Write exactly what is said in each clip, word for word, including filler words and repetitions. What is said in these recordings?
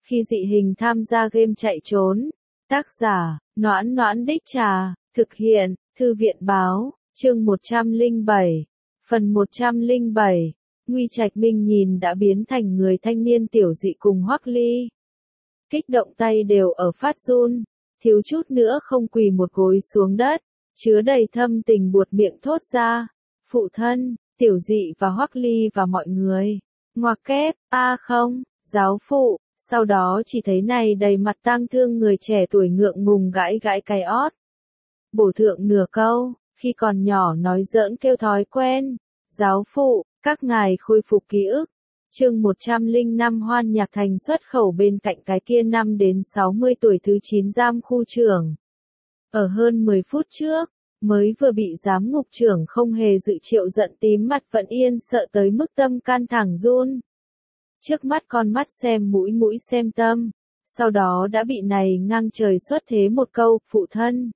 Khi dị hình tham gia game chạy trốn. Tác giả, Noãn Noãn Đích Trà, thực hiện, Thư viện Báo, chương một trăm lẻ bảy, phần một trăm lẻ bảy. Nguy Trạch Minh nhìn đã biến thành người thanh niên tiểu dị cùng Hoắc Ly. Kích động tay đều ở phát run, thiếu chút nữa không quỳ một gối xuống đất, chứa đầy thâm tình buột miệng thốt ra. Phụ thân, tiểu dị và Hoắc Ly và mọi người. Ngoặc kép, a không, giáo phụ. Sau đó chỉ thấy này đầy mặt tang thương người trẻ tuổi ngượng ngùng gãi gãi cái ót. Bổ thượng nửa câu, khi còn nhỏ nói giỡn kêu thói quen. Giáo phụ, các ngài khôi phục ký ức. Chương một trăm lẻ năm Hoan Nhạc Thành xuất khẩu bên cạnh cái kia năm đến sáu mươi tuổi thứ chín giam khu trưởng. Ở hơn mười phút trước, mới vừa bị giám ngục trưởng không hề dự triệu giận tím mặt Vận Yên sợ tới mức tâm can thẳng run. Trước mắt con mắt xem mũi mũi xem tâm, sau đó đã bị này ngang trời xuất thế một câu, phụ thân.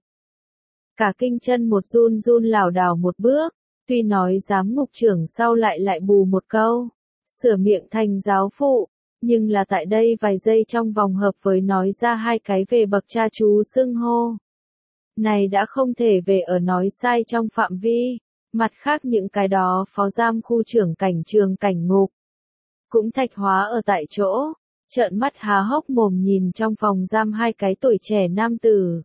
Cả kinh chân một run run lảo đảo một bước, tuy nói giám ngục trưởng sau lại lại bù một câu, sửa miệng thành giáo phụ, nhưng là tại đây vài giây trong vòng hợp với nói ra hai cái về bậc cha chú xưng hô. Này đã không thể về ở nói sai trong phạm vi, mặt khác những cái đó phó giam khu trưởng cảnh trường cảnh ngục. Cũng thạch hóa ở tại chỗ, trợn mắt há hốc mồm nhìn trong phòng giam hai cái tuổi trẻ nam tử.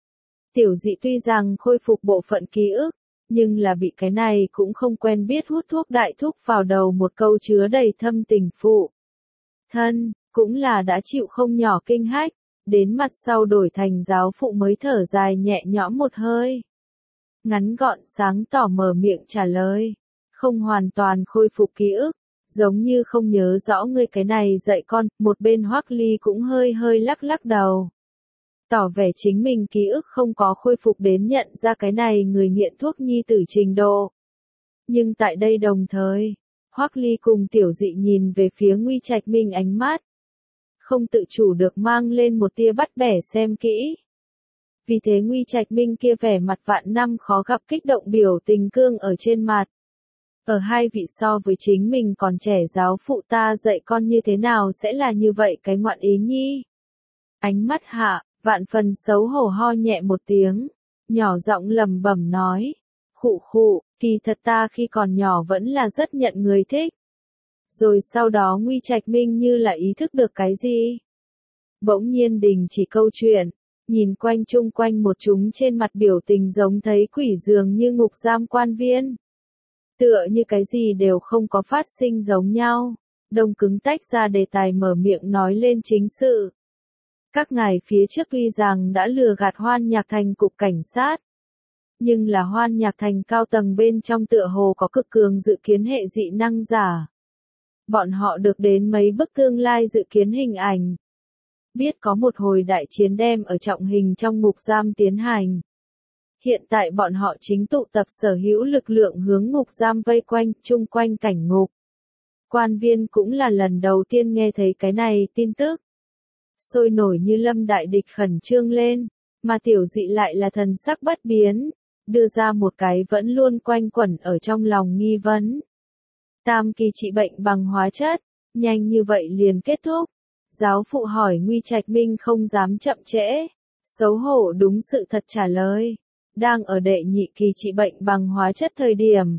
Tiểu dị tuy rằng khôi phục bộ phận ký ức, nhưng là bị cái này cũng không quen biết hút thuốc đại thúc vào đầu một câu chứa đầy thâm tình phụ. Thân, cũng là đã chịu không nhỏ kinh hách, đến mặt sau đổi thành giáo phụ mới thở dài nhẹ nhõm một hơi. Ngắn gọn sáng tỏ mở miệng trả lời, không hoàn toàn khôi phục ký ức. Giống như không nhớ rõ ngươi cái này dạy con, một bên Hoắc Ly cũng hơi hơi lắc lắc đầu. Tỏ vẻ chính mình ký ức không có khôi phục đến nhận ra cái này người nghiện thuốc nhi tử trình độ. Nhưng tại đây đồng thời, Hoắc Ly cùng tiểu dị nhìn về phía Nguy Trạch Minh ánh mắt. Không tự chủ được mang lên một tia bắt bẻ xem kỹ. Vì thế Nguy Trạch Minh kia vẻ mặt vạn năm khó gặp kích động biểu tình cương ở trên mặt. Ở hai vị so với chính mình còn trẻ giáo phụ ta dạy con như thế nào sẽ là như vậy cái ngoạn ý nhi. Ánh mắt hạ, vạn phần xấu hổ ho nhẹ một tiếng, nhỏ giọng lầm bẩm nói. Khụ khụ, kỳ thật ta khi còn nhỏ vẫn là rất nhận người thích. Rồi sau đó Nguy Trạch Minh như là ý thức được cái gì. Bỗng nhiên đình chỉ câu chuyện, nhìn quanh chung quanh một chúng trên mặt biểu tình giống thấy quỷ dường như ngục giam quan viên. Tựa như cái gì đều không có phát sinh giống nhau, đông cứng tách ra đề tài mở miệng nói lên chính sự. Các ngài phía trước tuy rằng đã lừa gạt Hoan Nhạc Thành cục cảnh sát, nhưng là Hoan Nhạc Thành cao tầng bên trong tựa hồ có cực cường dự kiến hệ dị năng giả. Bọn họ được đến mấy bức tương lai dự kiến hình ảnh. Biết có một hồi đại chiến đem ở trọng hình trong ngục giam tiến hành. Hiện tại bọn họ chính tụ tập sở hữu lực lượng hướng ngục giam vây quanh, chung quanh cảnh ngục. Quan viên cũng là lần đầu tiên nghe thấy cái này tin tức. Sôi nổi như lâm đại địch khẩn trương lên, mà tiểu dị lại là thần sắc bất biến, đưa ra một cái vẫn luôn quanh quẩn ở trong lòng nghi vấn. Tam kỳ trị bệnh bằng hóa chất, nhanh như vậy liền kết thúc. Giáo phụ hỏi Nguy Trạch Minh không dám chậm trễ, xấu hổ đúng sự thật trả lời. Đang ở đệ nhị kỳ trị bệnh bằng hóa chất thời điểm.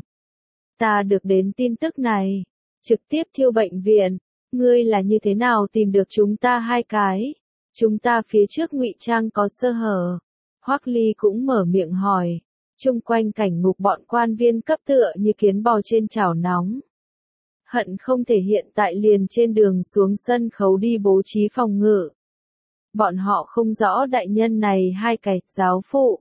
Ta được đến tin tức này, trực tiếp thiêu bệnh viện, ngươi là như thế nào tìm được chúng ta hai cái? Chúng ta phía trước ngụy trang có sơ hở. Hoắc Ly cũng mở miệng hỏi, chung quanh cảnh ngục bọn quan viên cấp tựa như kiến bò trên chảo nóng. Hận không thể hiện tại liền trên đường xuống sân khấu đi bố trí phòng ngự. Bọn họ không rõ đại nhân này hai cái, giáo phụ.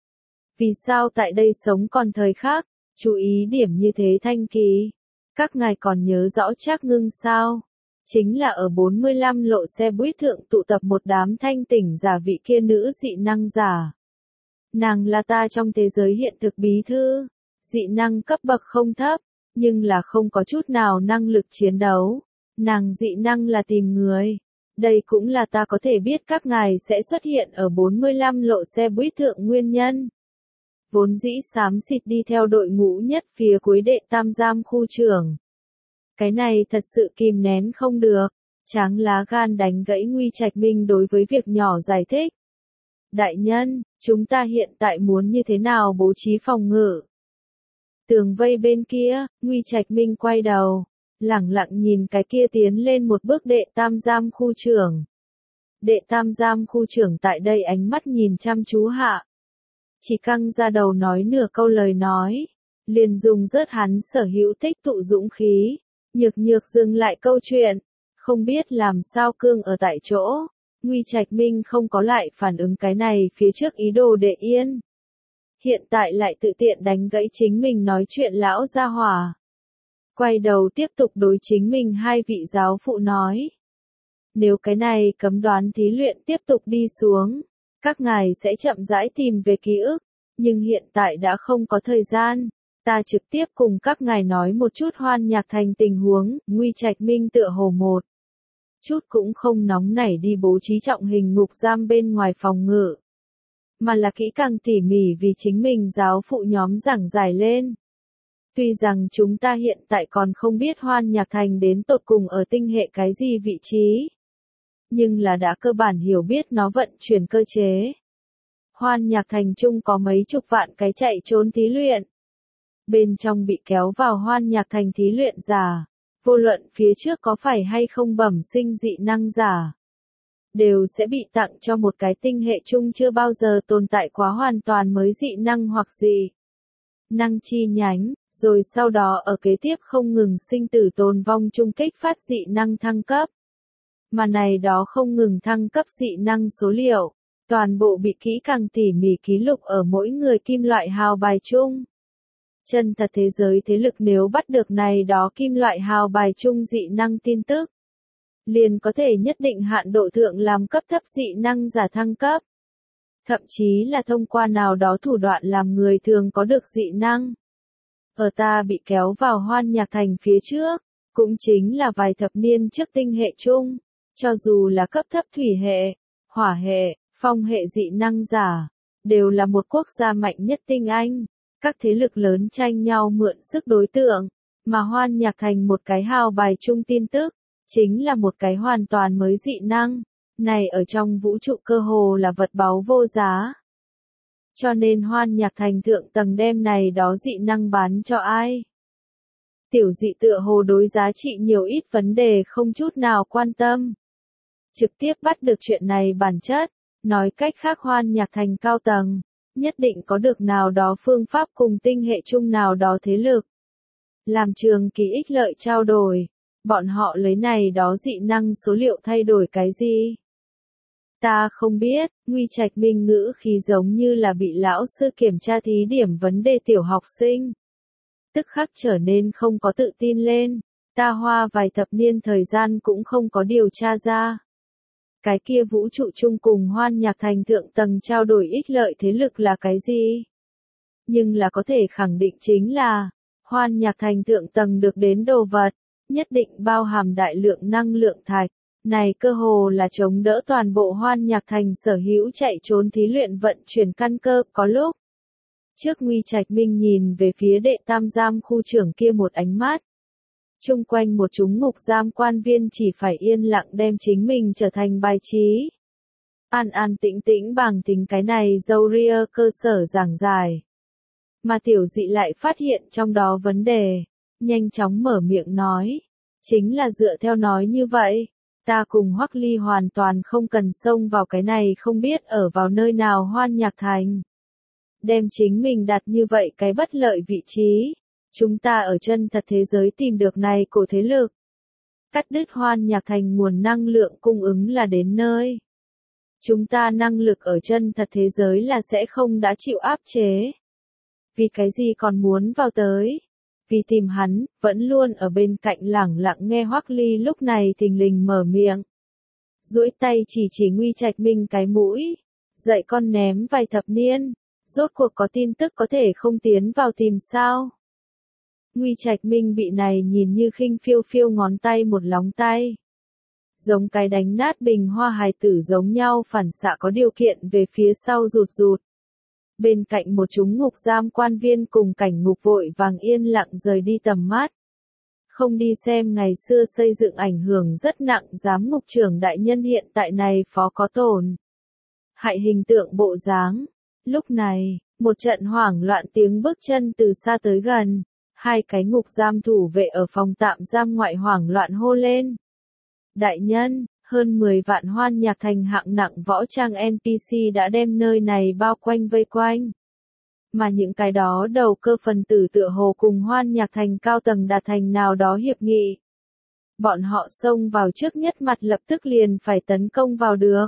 Vì sao tại đây sống còn thời khác, chú ý điểm như thế thanh kỳ. Các ngài còn nhớ rõ Trác Ngưng sao? Chính là ở bốn mươi lăm lộ xe buýt thượng tụ tập một đám thanh tỉnh giả vị kia nữ dị năng giả. Nàng là ta trong thế giới hiện thực bí thư, dị năng cấp bậc không thấp, nhưng là không có chút nào năng lực chiến đấu. Nàng dị năng là tìm người. Đây cũng là ta có thể biết các ngài sẽ xuất hiện ở bốn mươi lăm lộ xe buýt thượng nguyên nhân. Vốn dĩ xám xịt đi theo đội ngũ nhất phía cuối đệ tam giam khu trưởng. Cái này thật sự kìm nén không được, Tráng lá gan đánh gãy Nguy Trạch Minh đối với việc nhỏ giải thích. Đại nhân, chúng ta hiện tại muốn như thế nào bố trí phòng ngự? Tường vây bên kia, Nguy Trạch Minh quay đầu, lẳng lặng nhìn cái kia tiến lên một bước đệ tam giam khu trưởng. Đệ tam giam khu trưởng tại đây ánh mắt nhìn chăm chú hạ. Chỉ căng ra đầu nói nửa câu lời nói, liền dùng rớt hắn sở hữu tích tụ dũng khí, nhược nhược dừng lại câu chuyện, không biết làm sao cương ở tại chỗ. Nguy Trạch Minh không có lại phản ứng cái này phía trước ý đồ để yên. Hiện tại lại tự tiện đánh gãy chính mình nói chuyện lão gia hỏa. Quay đầu tiếp tục đối chính mình hai vị giáo phụ nói. Nếu cái này cấm đoán thí luyện tiếp tục đi xuống, các ngài sẽ chậm rãi tìm về ký ức, nhưng hiện tại đã không có thời gian. Ta trực tiếp cùng các ngài nói một chút Hoan Nhạc Thành tình huống. Nguy Trạch Minh tựa hồ một chút cũng không nóng nảy đi bố trí trọng hình ngục giam bên ngoài phòng ngự, mà là kỹ càng tỉ mỉ vì chính mình giáo phụ nhóm giảng giải lên. Tuy rằng chúng ta hiện tại còn không biết Hoan Nhạc Thành đến tột cùng ở tinh hệ cái gì vị trí, nhưng là đã cơ bản hiểu biết nó vận chuyển cơ chế. Hoan Nhạc Thành chung có mấy chục vạn cái chạy trốn thí luyện. Bên trong bị kéo vào Hoan Nhạc Thành thí luyện giả, vô luận phía trước có phải hay không bẩm sinh dị năng giả, đều sẽ bị tặng cho một cái tinh hệ chung chưa bao giờ tồn tại quá hoàn toàn mới dị năng hoặc dị năng chi nhánh, rồi sau đó ở kế tiếp không ngừng sinh tử tồn vong chung kích phát dị năng thăng cấp. Mà này đó không ngừng thăng cấp dị năng số liệu, toàn bộ bị kỹ càng tỉ mỉ ký lục ở mỗi người kim loại hào bài chung. Chân thật thế giới thế lực nếu bắt được này đó kim loại hào bài chung dị năng tin tức, liền có thể nhất định hạn độ thượng làm cấp thấp dị năng giả thăng cấp. Thậm chí là thông qua nào đó thủ đoạn làm người thường có được dị năng. Ở ta bị kéo vào Hoan Nhạc Thành phía trước, cũng chính là vài thập niên trước tinh hệ chung, cho dù là cấp thấp thủy hệ, hỏa hệ, phong hệ dị năng giả, đều là một quốc gia mạnh nhất tinh anh. Các thế lực lớn tranh nhau mượn sức đối tượng, mà Hoan Nhạc Thành một cái hào bài chung tin tức, chính là một cái hoàn toàn mới dị năng, này ở trong vũ trụ cơ hồ là vật báu vô giá. Cho nên Hoan Nhạc Thành thượng tầng đem này đó dị năng bán cho ai? Tiểu dị tựa hồ đối giá trị nhiều ít vấn đề không chút nào quan tâm. Trực tiếp bắt được chuyện này bản chất, nói cách khác Hoan Nhạc Thành cao tầng, nhất định có được nào đó phương pháp cùng tinh hệ chung nào đó thế lực. Làm trường kỳ ích lợi trao đổi, bọn họ lấy này đó dị năng số liệu thay đổi cái gì? Ta không biết. Nguy Trạch Minh ngữ khí giống như là bị lão sư kiểm tra thí điểm vấn đề tiểu học sinh. Tức khắc trở nên không có tự tin lên, ta hoa vài thập niên thời gian cũng không có điều tra ra. Cái kia vũ trụ chung cùng Hoan Nhạc Thành thượng tầng trao đổi ích lợi thế lực là cái gì? Nhưng là có thể khẳng định chính là, Hoan Nhạc Thành thượng tầng được đến đồ vật, nhất định bao hàm đại lượng năng lượng thạch. Này cơ hồ là chống đỡ toàn bộ Hoan Nhạc Thành sở hữu chạy trốn thí luyện vận chuyển căn cơ. Có lúc, trước Nguy Trạch Minh nhìn về phía đệ tam giam khu trưởng kia một ánh mắt. Chung quanh một chúng ngục giam quan viên chỉ phải yên lặng đem chính mình trở thành bài trí. An an tĩnh tĩnh bằng tính cái này dâu ria cơ sở giảng giải. Mà tiểu dị lại phát hiện trong đó vấn đề, nhanh chóng mở miệng nói. Chính là dựa theo nói như vậy, ta cùng Hoắc Ly hoàn toàn không cần xông vào cái này không biết ở vào nơi nào Hoan Nhạc Thành. Đem chính mình đặt như vậy cái bất lợi vị trí. Chúng ta ở chân thật thế giới tìm được này cổ thế lực. Cắt đứt Hoan Nhạc Thành nguồn năng lượng cung ứng là đến nơi. Chúng ta năng lực ở chân thật thế giới là sẽ không đã chịu áp chế. Vì cái gì còn muốn vào tới? Vì tìm hắn, vẫn luôn ở bên cạnh lẳng lặng nghe Hoắc Ly lúc này thình lình mở miệng. Duỗi tay chỉ chỉ Nguy Trạch Minh cái mũi. Dạy con ném vài thập niên. Rốt cuộc có tin tức có thể không tiến vào tìm sao? Nguy Trạch Minh bị này nhìn như khinh phiêu phiêu ngón tay một lóng tay. Giống cái đánh nát bình hoa hài tử giống nhau phản xạ có điều kiện về phía sau rụt rụt. Bên cạnh một chúng ngục giam quan viên cùng cảnh ngục vội vàng yên lặng rời đi tầm mắt. không đi xem ngày xưa xây dựng ảnh hưởng rất nặng giám ngục trưởng đại nhân hiện tại này phó có tổn hại hình tượng bộ dáng. Lúc này, một trận hoảng loạn tiếng bước chân từ xa tới gần, hai cái ngục giam thủ vệ ở phòng tạm giam ngoại hoảng loạn hô lên. Đại nhân, hơn mười vạn Hoan Nhạc Thành hạng nặng võ trang en pê xê đã đem nơi này bao quanh vây quanh. Mà những cái đó đầu cơ phần tử tựa hồ cùng Hoan Nhạc Thành cao tầng đạt thành nào đó hiệp nghị. Bọn họ xông vào trước nhất mặt lập tức liền phải tấn công vào được.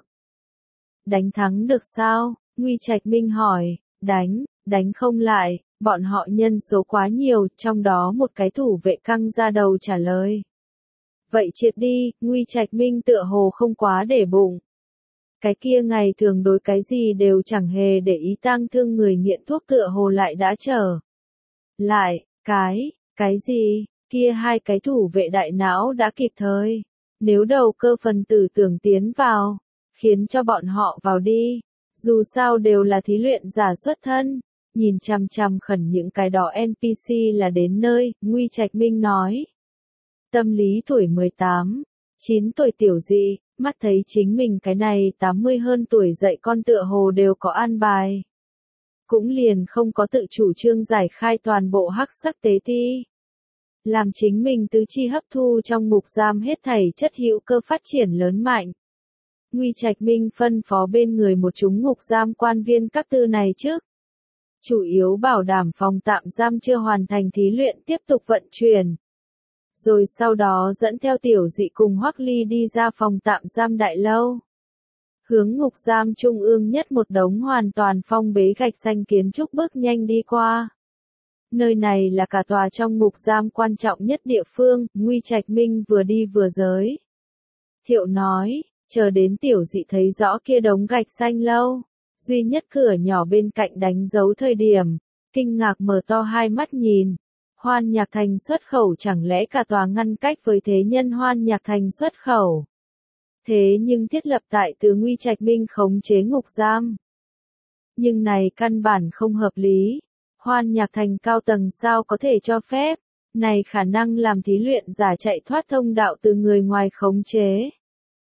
Đánh thắng được sao? Nguy Trạch Minh hỏi. Đánh, đánh không lại, bọn họ nhân số quá nhiều, trong đó một cái thủ vệ căng ra đầu trả lời. Vậy triệt đi, Nguy Trạch Minh tựa hồ không quá để bụng. Cái kia ngày thường đối cái gì đều chẳng hề để ý tang thương người nghiện thuốc tựa hồ lại đã trở. Lại, cái, cái gì, kia hai cái thủ vệ đại não đã kịp thời. Nếu đầu cơ phần tử tưởng tiến vào, khiến cho bọn họ vào đi. Dù sao đều là thí luyện giả xuất thân. Nhìn chằm chằm khẩn những cái đó en pê xê là đến nơi, Nguy Trạch Minh nói. Tâm lý tuổi mười tám, chín tuổi tiểu dị, mắt thấy chính mình cái này tám mươi hơn tuổi dậy con tựa hồ đều có an bài. Cũng liền không có tự chủ trương giải khai toàn bộ hắc sắc tế ti. Làm chính mình tứ chi hấp thu trong ngục giam hết thảy chất hữu cơ phát triển lớn mạnh. Nguy Trạch Minh phân phó bên người một chúng ngục giam quan viên các tư này trước. Chủ yếu bảo đảm phòng tạm giam chưa hoàn thành thí luyện tiếp tục vận chuyển. Rồi sau đó dẫn theo tiểu dị cùng Hoắc Ly đi ra phòng tạm giam đại lâu. Hướng ngục giam trung ương nhất một đống hoàn toàn phong bế gạch xanh kiến trúc bước nhanh đi qua. Nơi này là cả tòa trong ngục giam quan trọng nhất địa phương, Nguy Trạch Minh vừa đi vừa giới. Thiệu nói, chờ đến tiểu dị thấy rõ kia đống gạch xanh lâu. Duy nhất cửa nhỏ bên cạnh đánh dấu thời điểm, kinh ngạc mở to hai mắt nhìn. Hoan Nhạc Thành xuất khẩu chẳng lẽ cả tòa ngăn cách với thế nhân Hoan Nhạc Thành xuất khẩu. Thế nhưng thiết lập tại từ Nguy Trạch Minh khống chế ngục giam. Nhưng này căn bản không hợp lý. Hoan Nhạc Thành cao tầng sao có thể cho phép. Này khả năng làm thí luyện giả chạy thoát thông đạo từ người ngoài khống chế.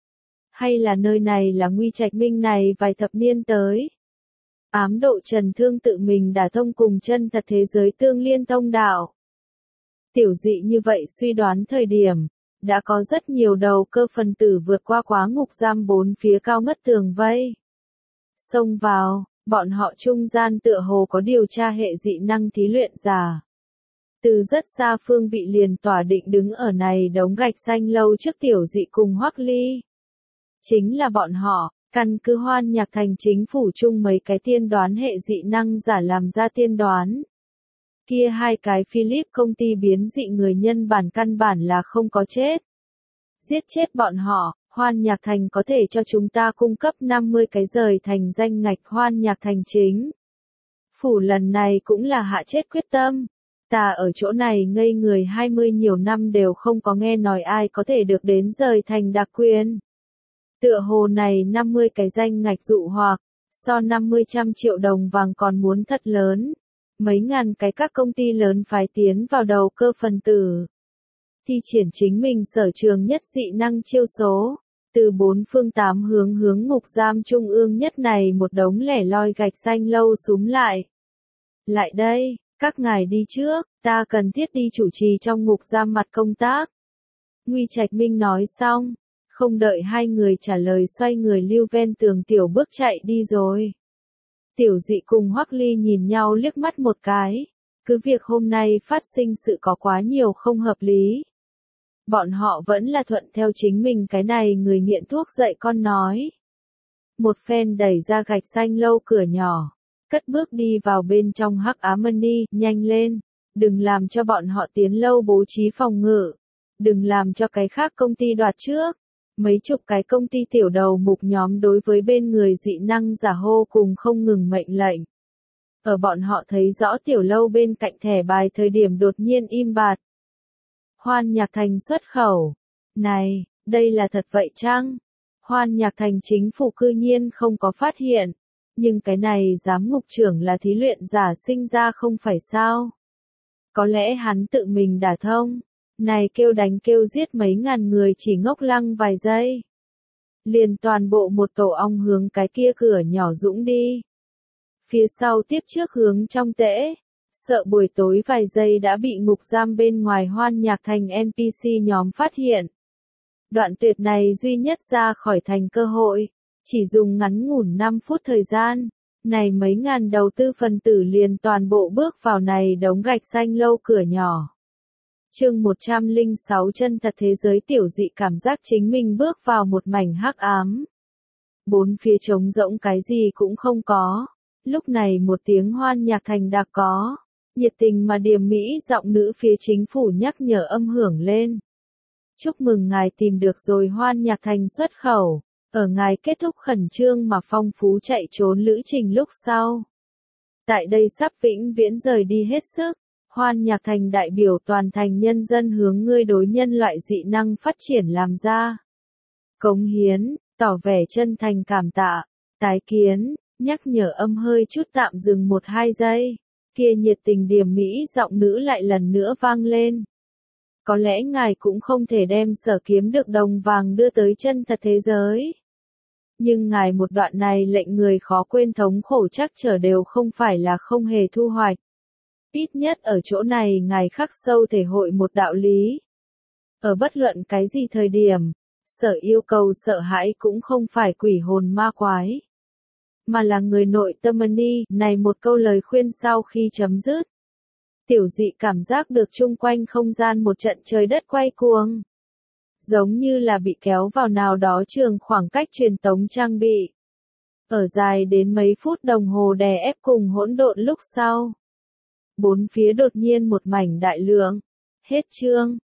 Hay là nơi này là Nguy Trạch Minh này vài thập niên tới. Ám độ trần thương tự mình đả thông cùng chân thật thế giới tương liên thông đạo. Tiểu dị như vậy suy đoán thời điểm, đã có rất nhiều đầu cơ phần tử vượt qua quá ngục giam bốn phía cao ngất tường vây. Xông vào, bọn họ trung gian tựa hồ có điều tra hệ dị năng thí luyện giả. Từ rất xa phương vị liền tỏa định đứng ở này đống gạch xanh lâu trước tiểu dị cùng Hoắc Ly. Chính là bọn họ, căn cứ Hoan Nhạc Thành chính phủ chung mấy cái tiên đoán hệ dị năng giả làm ra tiên đoán. Kia hai cái Philip công ty biến dị người nhân bản căn bản là không có chết. Giết chết bọn họ, Hoan Nhạc Thành có thể cho chúng ta cung cấp năm mươi cái rời thành danh ngạch Hoan Nhạc Thành chính. Phủ lần này cũng là hạ chết quyết tâm. Ta ở chỗ này ngây người hai mươi nhiều năm đều không có nghe nói ai có thể được đến rời thành đặc quyền. Tựa hồ này năm mươi cái danh ngạch dụ hoặc, so năm mươi trăm triệu đồng vàng còn muốn thật lớn. Mấy ngàn cái các công ty lớn phái tiến vào đầu cơ phần tử. Thi triển chính mình sở trường nhất dị năng chiêu số. Từ bốn phương tám hướng hướng ngục giam trung ương nhất này một đống lẻ loi gạch xanh lâu súm lại. Lại đây, các ngài đi trước, ta cần thiết đi chủ trì trong ngục giam mặt công tác. Nguy Trạch Minh nói xong. Không đợi hai người trả lời xoay người lưu ven tường tiểu bước chạy đi rồi. Tiểu dị cùng Hoắc Ly nhìn nhau liếc mắt một cái. Cứ việc hôm nay phát sinh sự có quá nhiều không hợp lý. Bọn họ vẫn là thuận theo chính mình cái này người nghiện thuốc dạy con nói. Một phen đẩy ra gạch xanh lâu cửa nhỏ. Cất bước đi vào bên trong hắc ám mani, nhanh lên. Đừng làm cho bọn họ tiến lâu bố trí phòng ngự. Đừng làm cho cái khác công ty đoạt trước. Mấy chục cái công ty tiểu đầu mục nhóm đối với bên người dị năng giả hô cùng không ngừng mệnh lệnh. Ở bọn họ thấy rõ tiểu lâu bên cạnh thẻ bài thời điểm đột nhiên im bặt. Hoan Nhạc Thành xuất khẩu. Này, đây là thật vậy chăng? Hoan Nhạc Thành chính phủ cư nhiên không có phát hiện. Nhưng cái này giám ngục trưởng là thí luyện giả sinh ra không phải sao? Có lẽ hắn tự mình đả thông. Này kêu đánh kêu giết mấy ngàn người chỉ ngốc lăng vài giây. Liền toàn bộ một tổ ong hướng cái kia cửa nhỏ dũng đi. Phía sau tiếp trước hướng trong tễ. Sợ buổi tối vài giây đã bị ngục giam bên ngoài Hoan Nhạc Thành en pê xê nhóm phát hiện. Đoạn tuyệt này duy nhất ra khỏi thành cơ hội. Chỉ dùng ngắn ngủn năm phút thời gian. Này mấy ngàn đầu tư phần tử liền toàn bộ bước vào này đống gạch xanh lâu cửa nhỏ. Chương một trăm lẻ sáu chân thật thế giới tiểu dị cảm giác chính mình bước vào một mảnh hắc ám. Bốn phía trống rỗng cái gì cũng không có. Lúc này một tiếng Hoan Nhạc Thành đặc có. Nhiệt tình mà điềm mỹ giọng nữ phía chính phủ nhắc nhở âm hưởng lên. Chúc mừng ngài tìm được rồi Hoan Nhạc Thành xuất khẩu. Ở ngài kết thúc khẩn trương mà phong phú chạy trốn lữ trình lúc sau. Tại đây sắp vĩnh viễn rời đi hết sức. Hoan Nhạc Thành đại biểu toàn thành nhân dân hướng ngươi đối nhân loại dị năng phát triển làm ra. Cống hiến, tỏ vẻ chân thành cảm tạ, tái kiến, nhắc nhở âm hơi chút tạm dừng một hai giây. Kia nhiệt tình điềm mỹ giọng nữ lại lần nữa vang lên. Có lẽ ngài cũng không thể đem sở kiếm được đồng vàng đưa tới chân thật thế giới. Nhưng ngài một đoạn này lệnh người khó quên thống khổ chắc trở đều không phải là không hề thu hoạch. Ít nhất ở chỗ này ngài khắc sâu thể hội một đạo lý. Ở bất luận cái gì thời điểm, sở yêu cầu sợ hãi cũng không phải quỷ hồn ma quái. Mà là người nội tâm ni, này một câu lời khuyên sau khi chấm dứt. Tiểu dị cảm giác được chung quanh không gian một trận trời đất quay cuồng. Giống như là bị kéo vào nào đó trường khoảng cách truyền tống trang bị. Ở dài đến mấy phút đồng hồ đè ép cùng hỗn độn lúc sau. Bốn phía đột nhiên một mảnh đại lượng. Hết chương.